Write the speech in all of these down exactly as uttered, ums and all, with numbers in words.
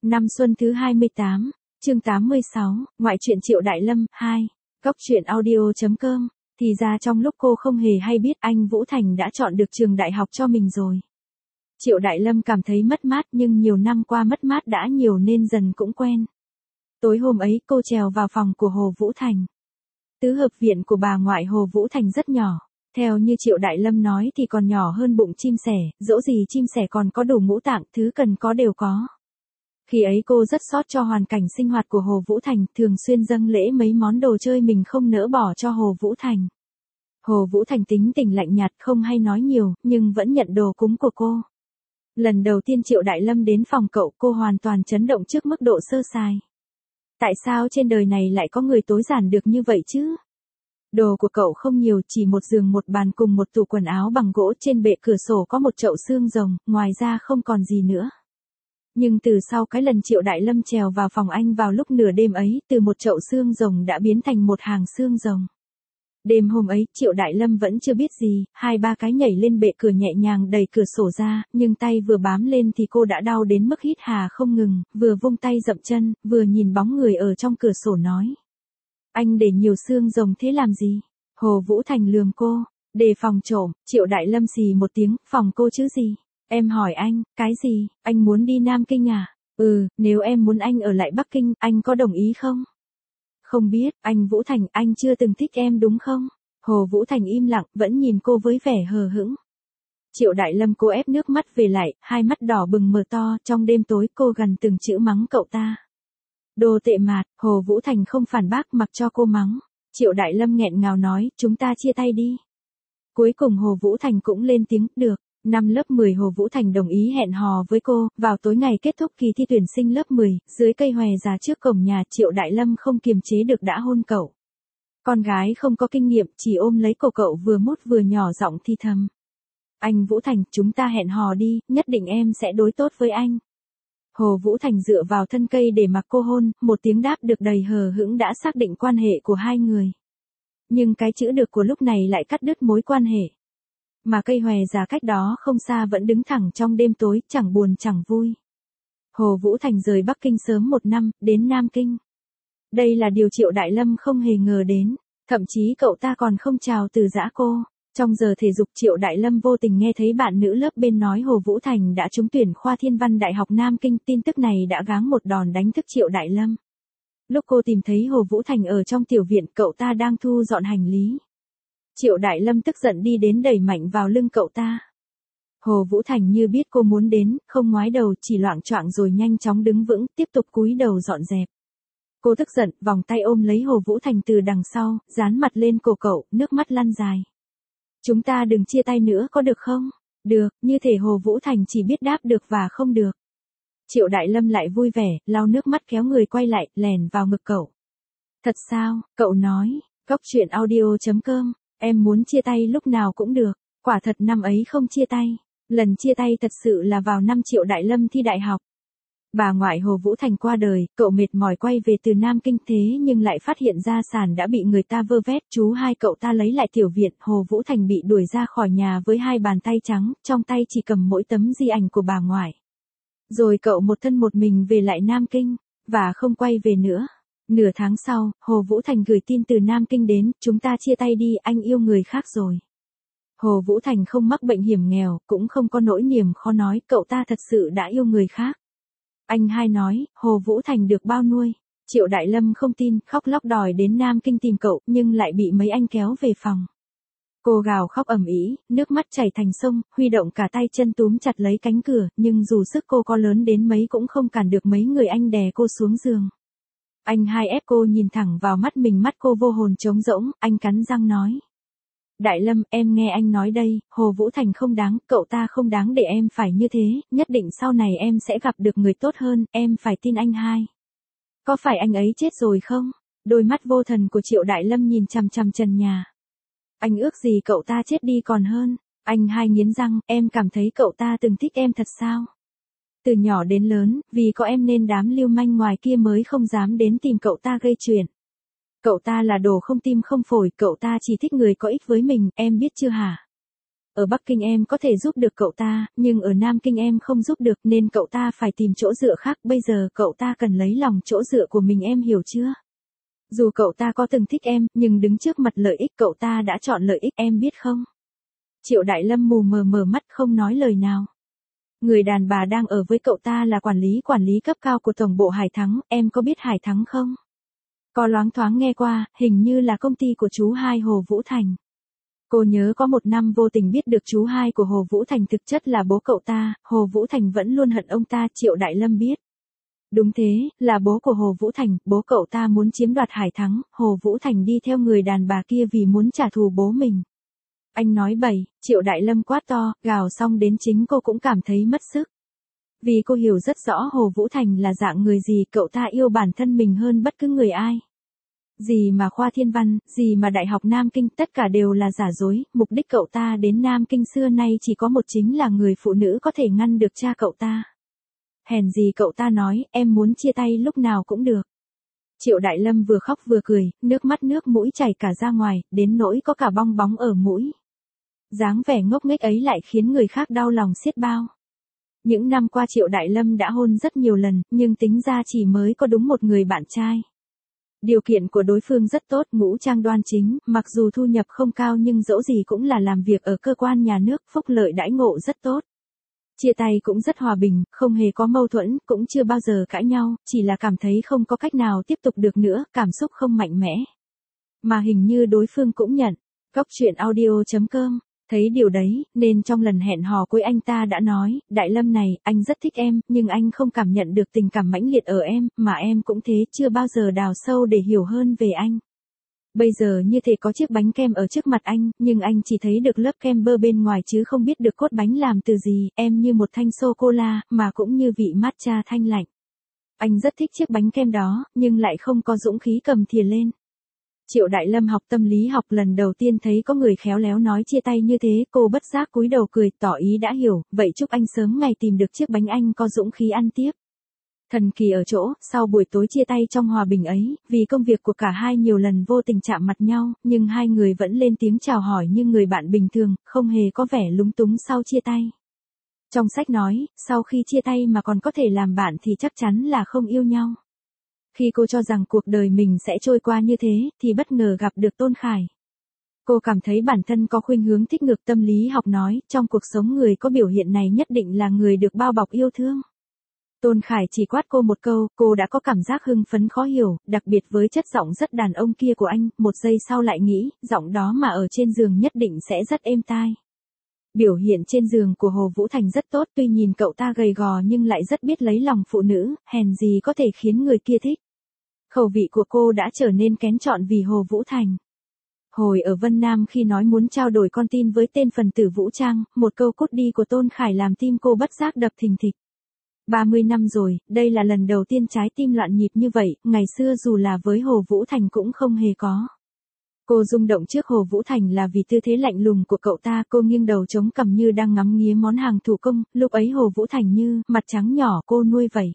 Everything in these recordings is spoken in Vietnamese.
Năm xuân thứ hai mươi tám, chương tám mươi sáu, ngoại truyện Triệu Đại Lâm, hai. Góc truyện audio chấm com. Thì ra trong lúc cô không hề hay biết anh Vũ Thành đã chọn được trường đại học cho mình rồi. Triệu Đại Lâm cảm thấy mất mát nhưng nhiều năm qua mất mát đã nhiều nên dần cũng quen. Tối hôm ấy cô trèo vào phòng của Hồ Vũ Thành. Tứ hợp viện của bà ngoại Hồ Vũ Thành rất nhỏ. Theo như Triệu Đại Lâm nói thì còn nhỏ hơn bụng chim sẻ, dẫu gì chim sẻ còn có đủ ngũ tạng, thứ cần có đều có. Khi ấy cô rất xót cho hoàn cảnh sinh hoạt của Hồ Vũ Thành, thường xuyên dâng lễ mấy món đồ chơi mình không nỡ bỏ cho Hồ Vũ Thành. Hồ Vũ Thành tính tình lạnh nhạt không hay nói nhiều, nhưng vẫn nhận đồ cúng của cô. Lần đầu tiên Triệu Đại Lâm đến phòng cậu, cô hoàn toàn chấn động trước mức độ sơ sài. Tại sao trên đời này lại có người tối giản được như vậy chứ? Đồ của cậu không nhiều, chỉ một giường một bàn cùng một tủ quần áo bằng gỗ, trên bệ cửa sổ có một chậu xương rồng, ngoài ra không còn gì nữa. Nhưng từ sau cái lần Triệu Đại Lâm trèo vào phòng anh vào lúc nửa đêm ấy, từ một chậu xương rồng đã biến thành một hàng xương rồng. Đêm hôm ấy, Triệu Đại Lâm vẫn chưa biết gì, hai ba cái nhảy lên bệ cửa nhẹ nhàng đẩy cửa sổ ra, nhưng tay vừa bám lên thì cô đã đau đến mức hít hà không ngừng, vừa vung tay dậm chân, vừa nhìn bóng người ở trong cửa sổ nói. Anh để nhiều xương rồng thế làm gì? Hồ Vũ Thành lườm cô, đề phòng trộm. Triệu Đại Lâm xì một tiếng, phòng cô chứ gì? Em hỏi anh, cái gì? Anh muốn đi Nam Kinh à? Ừ, nếu em muốn anh ở lại Bắc Kinh, anh có đồng ý không? Không biết, anh Vũ Thành, anh chưa từng thích em đúng không? Hồ Vũ Thành im lặng, vẫn nhìn cô với vẻ hờ hững. Triệu Đại Lâm cố ép nước mắt về lại, hai mắt đỏ bừng mờ to, trong đêm tối cô gần từng chữ mắng cậu ta. Đồ tệ mạt. Hồ Vũ Thành không phản bác, mặc cho cô mắng. Triệu Đại Lâm nghẹn ngào nói, chúng ta chia tay đi. Cuối cùng Hồ Vũ Thành cũng lên tiếng, được. Năm lớp mười Hồ Vũ Thành đồng ý hẹn hò với cô, vào tối ngày kết thúc kỳ thi tuyển sinh lớp mười, dưới cây hòe già trước cổng nhà, Triệu Đại Lâm không kiềm chế được đã hôn cậu. Con gái không có kinh nghiệm, chỉ ôm lấy cổ cậu vừa mút vừa nhỏ giọng thi thầm. Anh Vũ Thành, chúng ta hẹn hò đi, nhất định em sẽ đối tốt với anh. Hồ Vũ Thành dựa vào thân cây để mặc cô hôn, một tiếng đáp được đầy hờ hững đã xác định quan hệ của hai người. Nhưng cái chữ được của lúc này lại cắt đứt mối quan hệ. Mà cây hòe già cách đó không xa vẫn đứng thẳng trong đêm tối, chẳng buồn chẳng vui. Hồ Vũ Thành rời Bắc Kinh sớm một năm, đến Nam Kinh. Đây là điều Triệu Đại Lâm không hề ngờ đến, thậm chí cậu ta còn không chào từ giã cô. Trong giờ thể dục Triệu Đại Lâm vô tình nghe thấy bạn nữ lớp bên nói Hồ Vũ Thành đã trúng tuyển khoa Thiên văn Đại học Nam Kinh, tin tức này đã gắng một đòn đánh thức Triệu Đại Lâm. Lúc cô tìm thấy Hồ Vũ Thành ở trong tiểu viện, cậu ta đang thu dọn hành lý. Triệu Đại Lâm tức giận đi đến đẩy mạnh vào lưng cậu ta. Hồ Vũ Thành như biết cô muốn đến, không ngoái đầu, chỉ loạng choạng rồi nhanh chóng đứng vững, tiếp tục cúi đầu dọn dẹp. Cô tức giận, vòng tay ôm lấy Hồ Vũ Thành từ đằng sau, dán mặt lên cổ cậu, nước mắt lăn dài. Chúng ta đừng chia tay nữa có được không? Được, như thể Hồ Vũ Thành chỉ biết đáp được và không được. Triệu Đại Lâm lại vui vẻ, lau nước mắt kéo người quay lại, lèn vào ngực cậu. Thật sao? Cậu nói. Góc truyện audio chấm com. Em muốn chia tay lúc nào cũng được. Quả thật năm ấy không chia tay. Lần chia tay thật sự là vào năm Triệu Đại Lâm thi đại học. Bà ngoại Hồ Vũ Thành qua đời, cậu mệt mỏi quay về từ Nam Kinh, thế nhưng lại phát hiện gia sản đã bị người ta vơ vét. Chú hai cậu ta lấy lại tiểu viện, Hồ Vũ Thành bị đuổi ra khỏi nhà với hai bàn tay trắng, trong tay chỉ cầm mỗi tấm di ảnh của bà ngoại. Rồi cậu một thân một mình về lại Nam Kinh, và không quay về nữa. Nửa tháng sau, Hồ Vũ Thành gửi tin từ Nam Kinh đến, chúng ta chia tay đi, anh yêu người khác rồi. Hồ Vũ Thành không mắc bệnh hiểm nghèo, cũng không có nỗi niềm khó nói, cậu ta thật sự đã yêu người khác. Anh hai nói, Hồ Vũ Thành được bao nuôi. Triệu Đại Lâm không tin, khóc lóc đòi đến Nam Kinh tìm cậu, nhưng lại bị mấy anh kéo về phòng. Cô gào khóc ầm ĩ, nước mắt chảy thành sông, huy động cả tay chân túm chặt lấy cánh cửa, nhưng dù sức cô có lớn đến mấy cũng không cản được mấy người anh đè cô xuống giường. Anh hai ép cô nhìn thẳng vào mắt mình, mắt cô vô hồn trống rỗng, anh cắn răng nói. Đại Lâm, em nghe anh nói đây, Hồ Vũ Thành không đáng, cậu ta không đáng để em phải như thế, nhất định sau này em sẽ gặp được người tốt hơn, em phải tin anh hai. Có phải anh ấy chết rồi không? Đôi mắt vô thần của Triệu Đại Lâm nhìn chằm chằm trần nhà. Anh ước gì cậu ta chết đi còn hơn. Anh hai nghiến răng, em cảm thấy cậu ta từng thích em thật sao? Từ nhỏ đến lớn, vì có em nên đám lưu manh ngoài kia mới không dám đến tìm cậu ta gây chuyện. Cậu ta là đồ không tim không phổi, cậu ta chỉ thích người có ích với mình, em biết chưa hả? Ở Bắc Kinh em có thể giúp được cậu ta, nhưng ở Nam Kinh em không giúp được nên cậu ta phải tìm chỗ dựa khác. Bây giờ cậu ta cần lấy lòng chỗ dựa của mình, em hiểu chưa? Dù cậu ta có từng thích em, nhưng đứng trước mặt lợi ích cậu ta đã chọn lợi ích, em biết không? Triệu Đại Lâm mù mờ mờ mắt không nói lời nào. Người đàn bà đang ở với cậu ta là quản lý quản lý cấp cao của tổng bộ Hải Thắng, em có biết Hải Thắng không? Có loáng thoáng nghe qua, hình như là công ty của chú hai Hồ Vũ Thành. Cô nhớ có một năm vô tình biết được chú hai của Hồ Vũ Thành thực chất là bố cậu ta, Hồ Vũ Thành vẫn luôn hận ông ta. Triệu Đại Lâm biết. Đúng thế, là bố của Hồ Vũ Thành, bố cậu ta muốn chiếm đoạt Hải Thắng, Hồ Vũ Thành đi theo người đàn bà kia vì muốn trả thù bố mình. Anh nói bậy, Triệu Đại Lâm quát to, gào xong đến chính cô cũng cảm thấy mất sức. Vì cô hiểu rất rõ Hồ Vũ Thành là dạng người gì, cậu ta yêu bản thân mình hơn bất cứ người ai. Gì mà khoa thiên văn, gì mà Đại học Nam Kinh, tất cả đều là giả dối, mục đích cậu ta đến Nam Kinh xưa nay chỉ có một, chính là người phụ nữ có thể ngăn được cha cậu ta. Hèn gì cậu ta nói, em muốn chia tay lúc nào cũng được. Triệu Đại Lâm vừa khóc vừa cười, nước mắt nước mũi chảy cả ra ngoài, đến nỗi có cả bong bóng ở mũi. Dáng vẻ ngốc nghếch ấy lại khiến người khác đau lòng xiết bao. Những năm qua Triệu Đại Lâm đã hôn rất nhiều lần, nhưng tính ra chỉ mới có đúng một người bạn trai. Điều kiện của đối phương rất tốt, ngũ trang đoan chính, mặc dù thu nhập không cao nhưng dẫu gì cũng là làm việc ở cơ quan nhà nước, phúc lợi đãi ngộ rất tốt. Chia tay cũng rất hòa bình, không hề có mâu thuẫn, cũng chưa bao giờ cãi nhau, chỉ là cảm thấy không có cách nào tiếp tục được nữa, cảm xúc không mạnh mẽ. Mà hình như đối phương cũng nhận. Góc truyện audio chấm com. Thấy điều đấy, nên trong lần hẹn hò cuối anh ta đã nói, Đại Lâm này, anh rất thích em, nhưng anh không cảm nhận được tình cảm mãnh liệt ở em, mà em cũng thế, chưa bao giờ đào sâu để hiểu hơn về anh. Bây giờ như thể có chiếc bánh kem ở trước mặt anh, nhưng anh chỉ thấy được lớp kem bơ bên ngoài chứ không biết được cốt bánh làm từ gì, em như một thanh sô-cô-la, mà cũng như vị matcha thanh lạnh. Anh rất thích chiếc bánh kem đó, nhưng lại không có dũng khí cầm thìa lên. Triệu Đại Lâm học tâm lý học lần đầu tiên thấy có người khéo léo nói chia tay như thế, cô bất giác cúi đầu cười, tỏ ý đã hiểu, vậy chúc anh sớm ngày tìm được chiếc bánh anh có dũng khí ăn tiếp. Thần kỳ ở chỗ, sau buổi tối chia tay trong hòa bình ấy, vì công việc của cả hai nhiều lần vô tình chạm mặt nhau, nhưng hai người vẫn lên tiếng chào hỏi như người bạn bình thường, không hề có vẻ lúng túng sau chia tay. Trong sách nói, sau khi chia tay mà còn có thể làm bạn thì chắc chắn là không yêu nhau. Khi cô cho rằng cuộc đời mình sẽ trôi qua như thế, thì bất ngờ gặp được Tôn Khải. Cô cảm thấy bản thân có khuynh hướng thích ngược, tâm lý học nói, trong cuộc sống người có biểu hiện này nhất định là người được bao bọc yêu thương. Tôn Khải chỉ quát cô một câu, cô đã có cảm giác hưng phấn khó hiểu, đặc biệt với chất giọng rất đàn ông kia của anh, một giây sau lại nghĩ, giọng đó mà ở trên giường nhất định sẽ rất êm tai. Biểu hiện trên giường của Hồ Vũ Thành rất tốt, tuy nhìn cậu ta gầy gò nhưng lại rất biết lấy lòng phụ nữ, hèn gì có thể khiến người kia thích. Khẩu vị của cô đã trở nên kén chọn vì Hồ Vũ Thành. Hồi ở Vân Nam khi nói muốn trao đổi con tin với tên phần tử vũ trang, một câu cút đi của Tôn Khải làm tim cô bất giác đập thình thịch. ba mươi năm rồi, đây là lần đầu tiên trái tim loạn nhịp như vậy, ngày xưa dù là với Hồ Vũ Thành cũng không hề có. Cô rung động trước Hồ Vũ Thành là vì tư thế lạnh lùng của cậu ta, cô nghiêng đầu chống cằm như đang ngắm nghía món hàng thủ công, lúc ấy Hồ Vũ Thành như mặt trắng nhỏ cô nuôi vậy.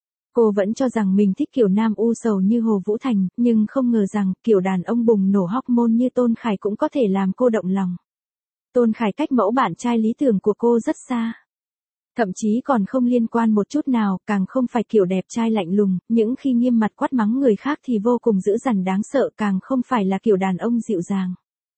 Cô vẫn cho rằng mình thích kiểu nam u sầu như Hồ Vũ Thành, nhưng không ngờ rằng kiểu đàn ông bùng nổ hormone như Tôn Khải cũng có thể làm cô động lòng. Tôn Khải cách mẫu bạn trai lý tưởng của cô rất xa. Thậm chí còn không liên quan một chút nào, càng không phải kiểu đẹp trai lạnh lùng, những khi nghiêm mặt quát mắng người khác thì vô cùng dữ dằn đáng sợ, càng không phải là kiểu đàn ông dịu dàng.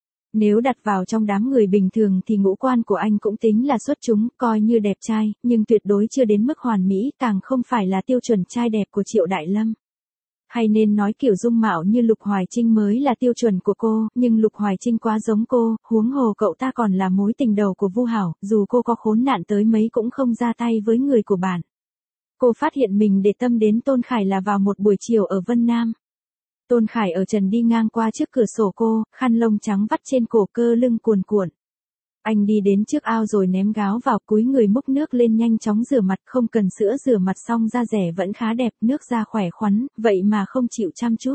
Nếu đặt vào trong đám người bình thường thì ngũ quan của anh cũng tính là xuất chúng, coi như đẹp trai, nhưng tuyệt đối chưa đến mức hoàn mỹ, càng không phải là tiêu chuẩn trai đẹp của Triệu Đại Lâm. Hay nên nói kiểu dung mạo như Lục Hoài Trinh mới là tiêu chuẩn của cô, nhưng Lục Hoài Trinh quá giống cô, huống hồ cậu ta còn là mối tình đầu của Vu Hảo, dù cô có khốn nạn tới mấy cũng không ra tay với người của bạn. Cô phát hiện mình để tâm đến Tôn Khải là vào một buổi chiều ở Vân Nam. Tôn Khải ở trần đi ngang qua trước cửa sổ cô, khăn lông trắng vắt trên cổ, cơ lưng cuồn cuộn. Anh đi đến trước ao rồi ném gáo vào, cúi người múc nước lên nhanh chóng rửa mặt, không cần sữa rửa mặt xong da rẻ vẫn khá đẹp, nước da khỏe khoắn, vậy mà không chịu chăm chút.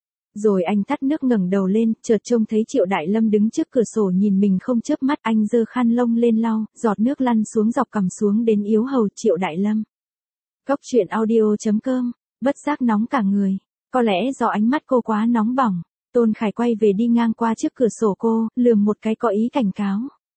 Rồi anh tắt nước ngẩng đầu lên, chợt trông thấy Triệu Đại Lâm đứng trước cửa sổ nhìn mình không chớp mắt, anh giơ khăn lông lên lau, giọt nước lăn xuống dọc cằm xuống đến yếu hầu. Triệu Đại Lâm. Góc truyện audio chấm com, bất giác nóng cả người. Có lẽ do ánh mắt cô quá nóng bỏng, Tôn Khải quay về đi ngang qua trước cửa sổ cô, lườm một cái có ý cảnh cáo.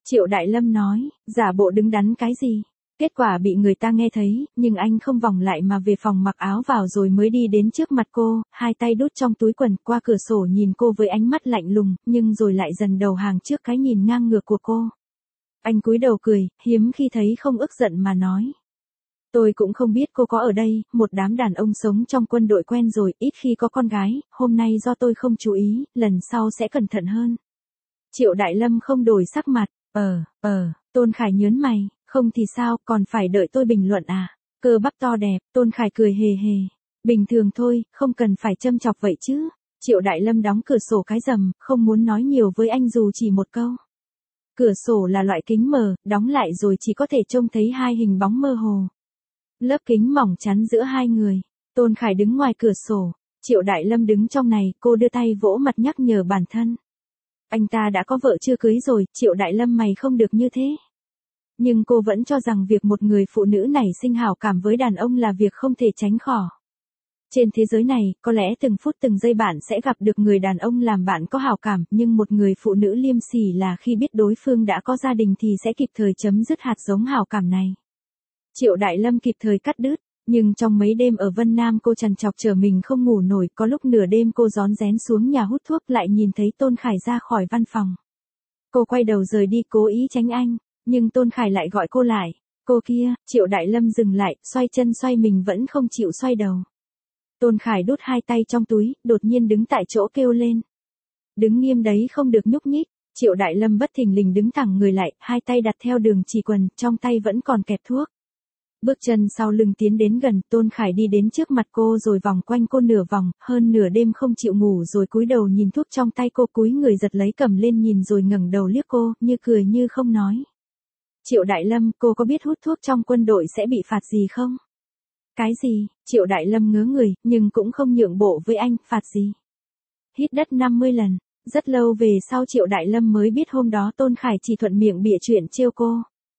Triệu Đại Lâm nói, giả bộ đứng đắn cái gì? Kết quả bị người ta nghe thấy, nhưng anh không vòng lại mà về phòng mặc áo vào rồi mới đi đến trước mặt cô, hai tay đút trong túi quần qua cửa sổ nhìn cô với ánh mắt lạnh lùng, nhưng rồi lại dần đầu hàng trước cái nhìn ngang ngược của cô. Anh cúi đầu cười, hiếm khi thấy không ức giận mà nói. Tôi cũng không biết cô có ở đây, một đám đàn ông sống trong quân đội quen rồi, ít khi có con gái, hôm nay do tôi không chú ý, lần sau sẽ cẩn thận hơn. Triệu Đại Lâm không đổi sắc mặt, ờ, ờ, Tôn Khải nhớn mày, không thì sao, còn phải đợi tôi bình luận à? Cơ bắp to đẹp, Tôn Khải cười hề hề. Bình thường thôi, không cần phải châm chọc vậy chứ. Triệu Đại Lâm đóng cửa sổ cái rầm, không muốn nói nhiều với anh dù chỉ một câu. Cửa sổ là loại kính mờ, đóng lại rồi chỉ có thể trông thấy hai hình bóng mơ hồ. Lớp kính mỏng chắn giữa hai người. Tôn Khải đứng ngoài cửa sổ, Triệu Đại Lâm đứng trong này, cô đưa tay vỗ mặt nhắc nhở bản thân. Anh ta đã có vợ chưa cưới rồi, Triệu Đại Lâm mày không được như thế. Nhưng cô vẫn cho rằng việc một người phụ nữ nảy sinh hảo cảm với đàn ông là việc không thể tránh khỏi. Trên thế giới này, có lẽ từng phút từng giây bạn sẽ gặp được người đàn ông làm bạn có hảo cảm, nhưng một người phụ nữ liêm sỉ là khi biết đối phương đã có gia đình thì sẽ kịp thời chấm dứt hạt giống hảo cảm này. Triệu Đại Lâm kịp thời cắt đứt, nhưng trong mấy đêm ở Vân Nam cô trằn trọc chờ mình không ngủ nổi, có lúc nửa đêm cô rón rén xuống nhà hút thuốc lại nhìn thấy Tôn Khải ra khỏi văn phòng. Cô quay đầu rời đi cố ý tránh anh, nhưng Tôn Khải lại gọi cô lại. Cô kia, Triệu Đại Lâm dừng lại, xoay chân xoay mình vẫn không chịu xoay đầu. Tôn Khải đút hai tay trong túi, đột nhiên đứng tại chỗ kêu lên. Đứng nghiêm đấy không được nhúc nhích. Triệu Đại Lâm bất thình lình đứng thẳng người lại, hai tay đặt theo đường chỉ quần, trong tay vẫn còn kẹp thuốc. Bước chân sau lưng tiến đến gần, Tôn Khải đi đến trước mặt cô rồi vòng quanh cô nửa vòng, hơn nửa đêm không chịu ngủ rồi cúi đầu nhìn thuốc trong tay cô, cúi người giật lấy cầm lên nhìn rồi ngẩng đầu liếc cô, như cười như không nói. Triệu Đại Lâm, cô có biết hút thuốc trong quân đội sẽ bị phạt gì không? Cái gì? Triệu Đại Lâm ngớ người, nhưng cũng không nhượng bộ với anh, phạt gì? Hít đất năm mươi lần, rất lâu về sau Triệu Đại Lâm mới biết hôm đó Tôn Khải chỉ thuận miệng bịa chuyện trêu cô.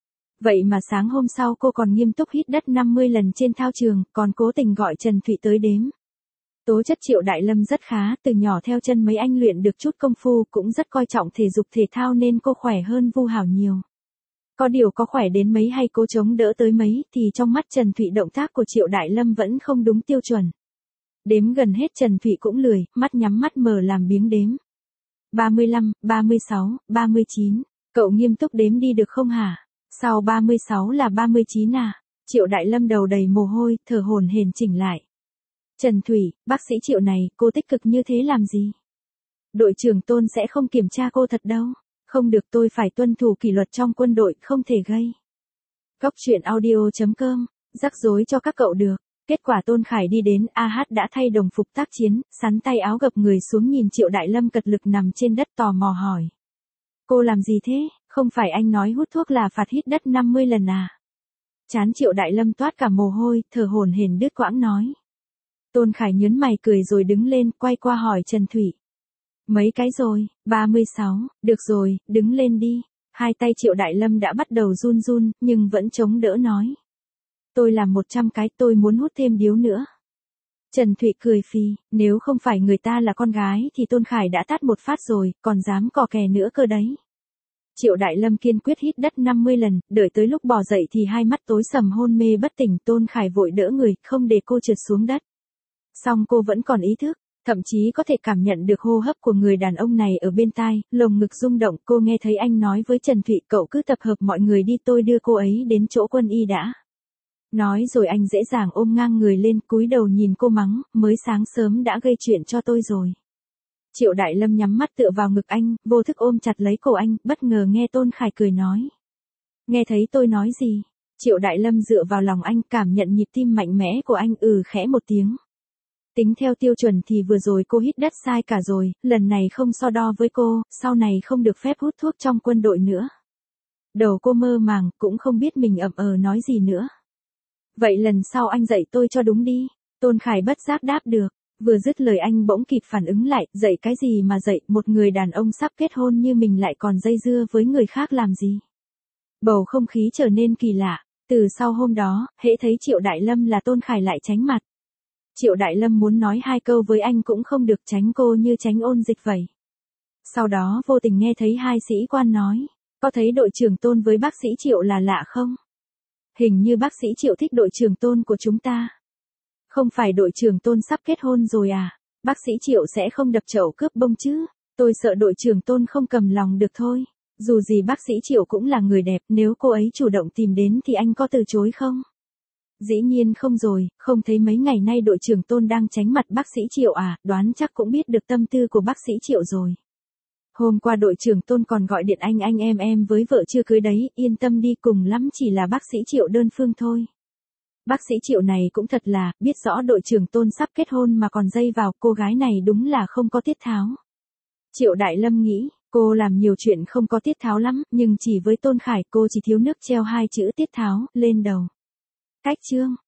Vậy mà sáng hôm sau cô còn nghiêm túc hít đất năm mươi lần trên thao trường, còn cố tình gọi Trần Thụy tới đếm. Tố chất Triệu Đại Lâm rất khá, từ nhỏ theo chân mấy anh luyện được chút công phu, cũng rất coi trọng thể dục thể thao nên cô khỏe hơn Vu Hảo nhiều. Có điều có khỏe đến mấy hay cố chống đỡ tới mấy thì trong mắt Trần Thụy động tác của Triệu Đại Lâm vẫn không đúng tiêu chuẩn. Đếm gần hết Trần Thụy cũng lười, mắt nhắm mắt mở làm biếng đếm. ba mươi lăm, ba mươi sáu, ba mươi chín, cậu nghiêm túc đếm đi được không hả? Sau ba mươi sáu là ba mươi chín à? Triệu Đại Lâm đầu đầy mồ hôi, thở hổn hển chỉnh lại. Trần Thủy, bác sĩ Triệu này, cô tích cực như thế làm gì? Đội trưởng Tôn sẽ không kiểm tra cô thật đâu. Không được, tôi phải tuân thủ kỷ luật trong quân đội, không thể gây. Góc truyện audio chấm com, rắc rối cho các cậu được. Kết quả Tôn Khải đi đến, a hát đã thay đồng phục tác chiến, sắn tay áo gập người xuống nhìn Triệu Đại Lâm cật lực nằm trên đất tò mò hỏi. Cô làm gì thế? Không phải anh nói hút thuốc là phạt hít đất năm mươi lần à? Chán Triệu Đại Lâm toát cả mồ hôi, thở hổn hển đứt quãng nói. Tôn Khải nhớn mày cười rồi đứng lên, quay qua hỏi Trần Thủy. Mấy cái rồi? ba mươi sáu, được rồi, đứng lên đi. Hai tay Triệu Đại Lâm đã bắt đầu run run, nhưng vẫn chống đỡ nói. Tôi làm một trăm cái, tôi muốn hút thêm điếu nữa. Trần Thụy cười phì, nếu không phải người ta là con gái thì Tôn Khải đã tát một phát rồi, còn dám cò kè nữa cơ đấy. Triệu Đại Lâm kiên quyết hít đất năm mươi lần, đợi tới lúc bò dậy thì hai mắt tối sầm hôn mê bất tỉnh, Tôn Khải vội đỡ người, không để cô trượt xuống đất. Song cô vẫn còn ý thức, thậm chí có thể cảm nhận được hô hấp của người đàn ông này ở bên tai, lồng ngực rung động, cô nghe thấy anh nói với Trần Thụy, cậu cứ tập hợp mọi người đi, tôi đưa cô ấy đến chỗ quân y đã. Nói rồi anh dễ dàng ôm ngang người lên, cúi đầu nhìn cô mắng, mới sáng sớm đã gây chuyện cho tôi rồi. Triệu Đại Lâm nhắm mắt tựa vào ngực anh, vô thức ôm chặt lấy cổ anh, bất ngờ nghe Tôn Khải cười nói. Nghe thấy tôi nói gì? Triệu Đại Lâm dựa vào lòng anh, cảm nhận nhịp tim mạnh mẽ của anh, ừ khẽ một tiếng. Tính theo tiêu chuẩn thì vừa rồi cô hít đất sai cả rồi, lần này không so đo với cô, sau này không được phép hút thuốc trong quân đội nữa. Đầu cô mơ màng, cũng không biết mình ậm ờ nói gì nữa. Vậy lần sau anh dạy tôi cho đúng đi. Tôn Khải bất giác đáp được. Vừa dứt lời anh bỗng kịp phản ứng lại, dạy cái gì mà dạy, một người đàn ông sắp kết hôn như mình lại còn dây dưa với người khác làm gì. Bầu không khí trở nên kỳ lạ, từ sau hôm đó, hễ thấy Triệu Đại Lâm là Tôn Khải lại tránh mặt. Triệu Đại Lâm muốn nói hai câu với anh cũng không được, tránh cô như tránh ôn dịch vậy. Sau đó vô tình nghe thấy hai sĩ quan nói, Có thấy đội trưởng Tôn với bác sĩ Triệu là lạ không? Hình như bác sĩ Triệu thích đội trưởng Tôn của chúng ta. Không phải đội trưởng Tôn sắp kết hôn rồi à? Bác sĩ Triệu sẽ không đập chậu cướp bông chứ? Tôi sợ đội trưởng Tôn không cầm lòng được thôi. Dù gì bác sĩ Triệu cũng là người đẹp, nếu cô ấy chủ động tìm đến thì anh có từ chối không? Dĩ nhiên không rồi, không thấy mấy ngày nay đội trưởng Tôn đang tránh mặt bác sĩ Triệu à, đoán chắc cũng biết được tâm tư của bác sĩ Triệu rồi. Hôm qua đội trưởng Tôn còn gọi điện anh anh em em với vợ chưa cưới đấy, yên tâm đi, cùng lắm chỉ là bác sĩ Triệu đơn phương thôi. Bác sĩ Triệu này cũng thật là, biết rõ đội trưởng Tôn sắp kết hôn mà còn dây vào, cô gái này đúng là không có tiết tháo. Triệu Đại Lâm nghĩ, cô làm nhiều chuyện không có tiết tháo lắm, nhưng chỉ với Tôn Khải cô chỉ thiếu nước treo hai chữ tiết tháo lên đầu. Cách chương